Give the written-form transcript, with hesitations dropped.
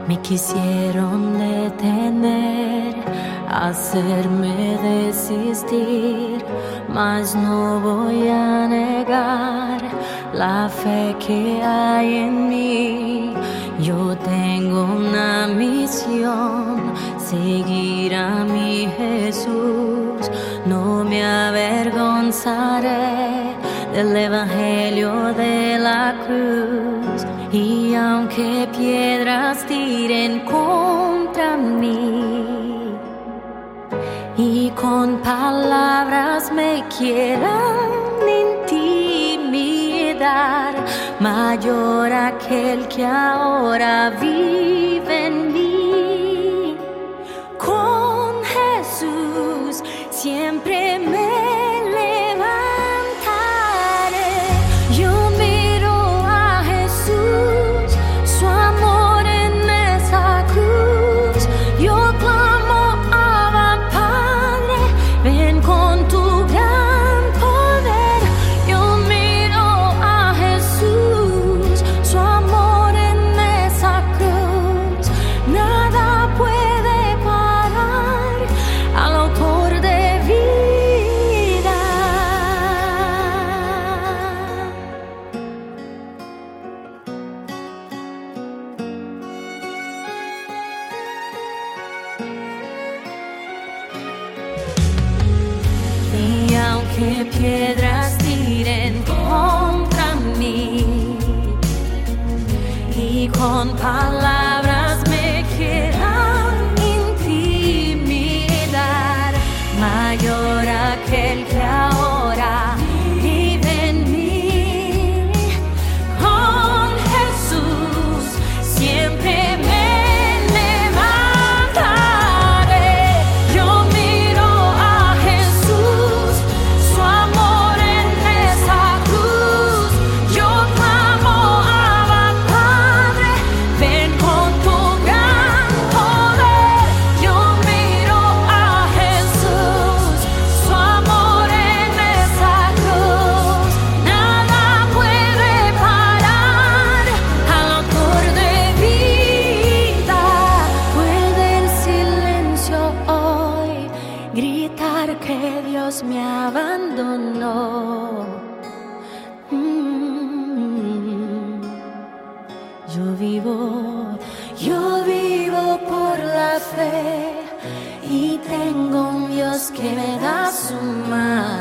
Me quisieron detener, hacerme desistir, mas no voy a negar la fe que hay en mí. Yo tengo una misión, seguir a mi Jesús. No me avergonzaré del evangelio de la cruz. Y aunque piedras tiren contra mí y con palabras me quieran intimidar, mayor aquel que ahora vive en mí. Con Jesús siempre me que piedras tiren contra mí y con palabras me quieran intimidar, mayor aquel que ahora vive en mí. Con Jesús siempre me que Dios me abandonó. Yo vivo por la fe y tengo un Dios que me da su mano.